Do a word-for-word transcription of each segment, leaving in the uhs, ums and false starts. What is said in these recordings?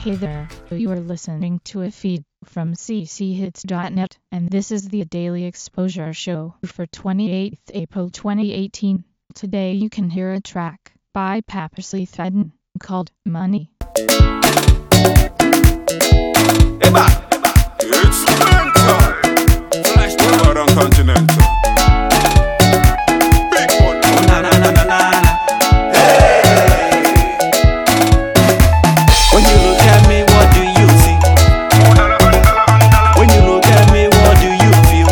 Hey there, you are listening to a feed from c c hits dot net, and this is the Daily Exposure Show for twenty-eighth April twenty eighteen. Today you can hear a track by Papersley Thedden called Money. Eba, it's mental. Flash the world on continental. Big one. Na na na na na. Hey. When you look at me, what do you see? When you look at me, what do you feel?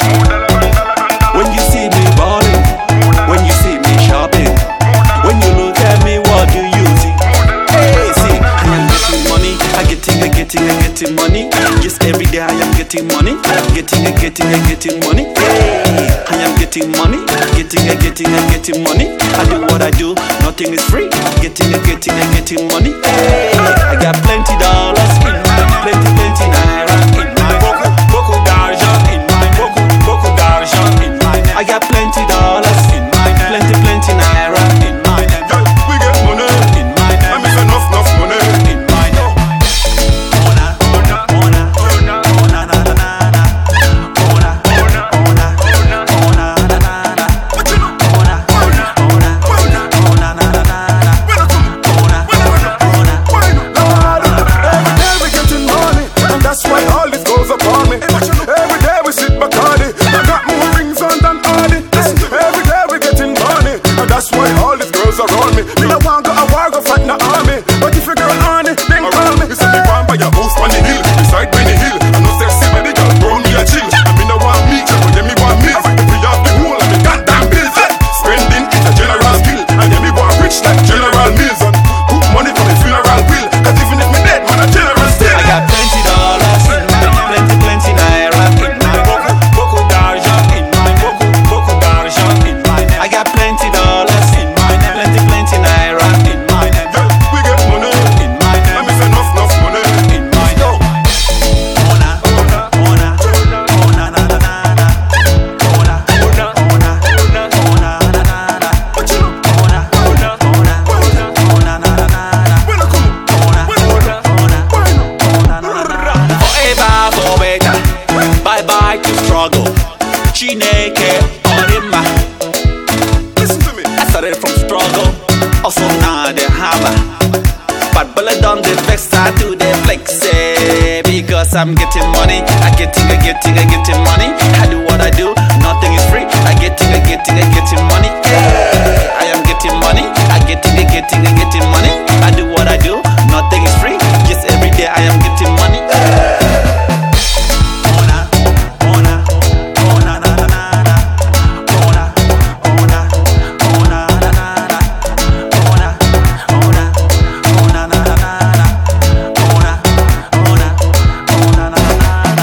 When you see me balling, when you see me shopping, when you look at me, what do you see? Hey, see, I am getting money, I getting, I getting, I getting money. Yes, every day I am getting money, getting, I getting, I getting money. Hey, I am getting money, getting, I getting, I getting money. I do what I do, nothing is free. Getting, I getting, I getting money. Hey, I got plenty dollars in my plenty, plenty naira in my beaucoup, beaucoup d'argent in my beaucoup, beaucoup d'argent in my I got plenty dollars in my plenty, plenty naira in my yeah, we get money in my I miss enough, enough money in my Ona, ona, ona, ona, ona, na na na. Ona, ona, ona, ona, ona, na na na. What you know? Ona, ona, ona, ona, ona, na na na. Ona, ona, ona, ona. Every day we getting money, and that's why all this goes upon me. Every day we sit back on it. I got more rings on than all it. Every day we getting money, and that's why all these girls around me. Me I want go a war go fight in the army, but if a girl on it, then call me. You say me want buy a house on the hill, beside Benny Hill. I know sexy but the girl brown me a chill. I me no want me, but then me want me. We have the whole of the goddamn bills. Spending is a general skill, and then me want rich like General Mills. And put money for the funeral bill, cause even if me dead, man a general still. I got plenty dollars in my plenty, plenty naira in my beaucoup, beaucoup d'argent in my beaucoup, beaucoup d'argent in my I got plenty dollars in my plenty, plenty naira in my Yeah, we get money in my I miss enough, enough money in my Ona, ona, ona, ona, na na na na. Ona, ona, ona, ona, ona, na na na. What you know? Ona, ona, ona, ona, ona, na na na. When I come Ona, When I ona, come ona, When I ona, na na na. Forever for better, bye bye to struggle. Chineke Orima. Listen to me. I started from struggle, also now the hammer. But bullet on the vex, I do the flex, eh, because I'm getting money. I getting, I getting, I getting money. I do what I do, nothing is free. I getting, I getting, I getting money. Eh, I am getting money. I getting, I getting, I getting money. I do what I do, nothing is free. Just every day I am getting money. Eh. Ona, ona, ona, na na na na. Ona, ona, ona, na na na. Ona, ona, ona, na na na. Ona, ona, ona, na na na.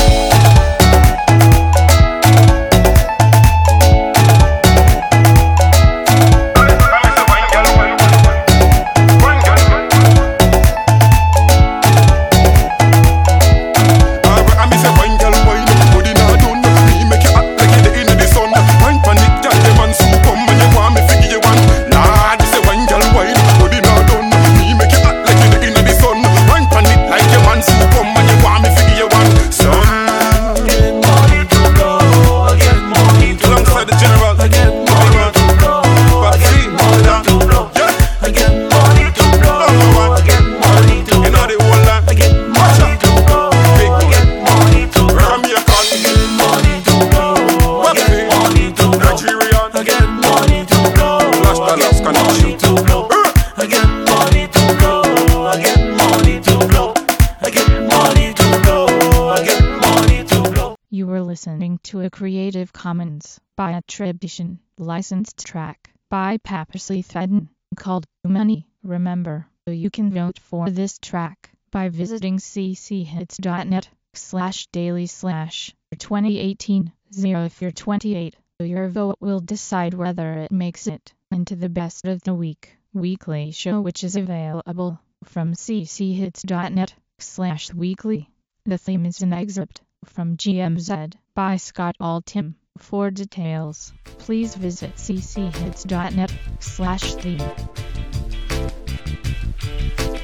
I miss a wine girl wine, body not done. Me make you act like you're in the sun. Wine panic, girl, the man so come when you want me figure you one. Lord, miss a wine girl wine, body not done. Me make you act like you're in the sun. Wine panic like your man so come when you want me figure you one. Son, Get money to go, I get money to alongside the general, I get money to go, I get money to blow. yeah, I get money to blow, I get money to you know blow. the whole lot. I get money to go, I get money to blow. From your con, I get money to blow, I get money to blow. Nigerian, I get money to blow, Flash I dollars get money connection. to blow. I get money to blow, I get money to blow. I get money to blow, I get money to blow. You were listening to a Creative Commons by attribution licensed track by Papersley Thedden called Money. Remember, you can vote for this track by visiting c c hits dot net slash daily slash twenty eighteen. Zero if you're twenty-eight, your vote will decide whether it makes it into the best of the week weekly show, which is available from c c hits dot net slash weekly. The theme is an excerpt from G M Z by Scott Altham. For details, please visit c c hits dot net slash theme.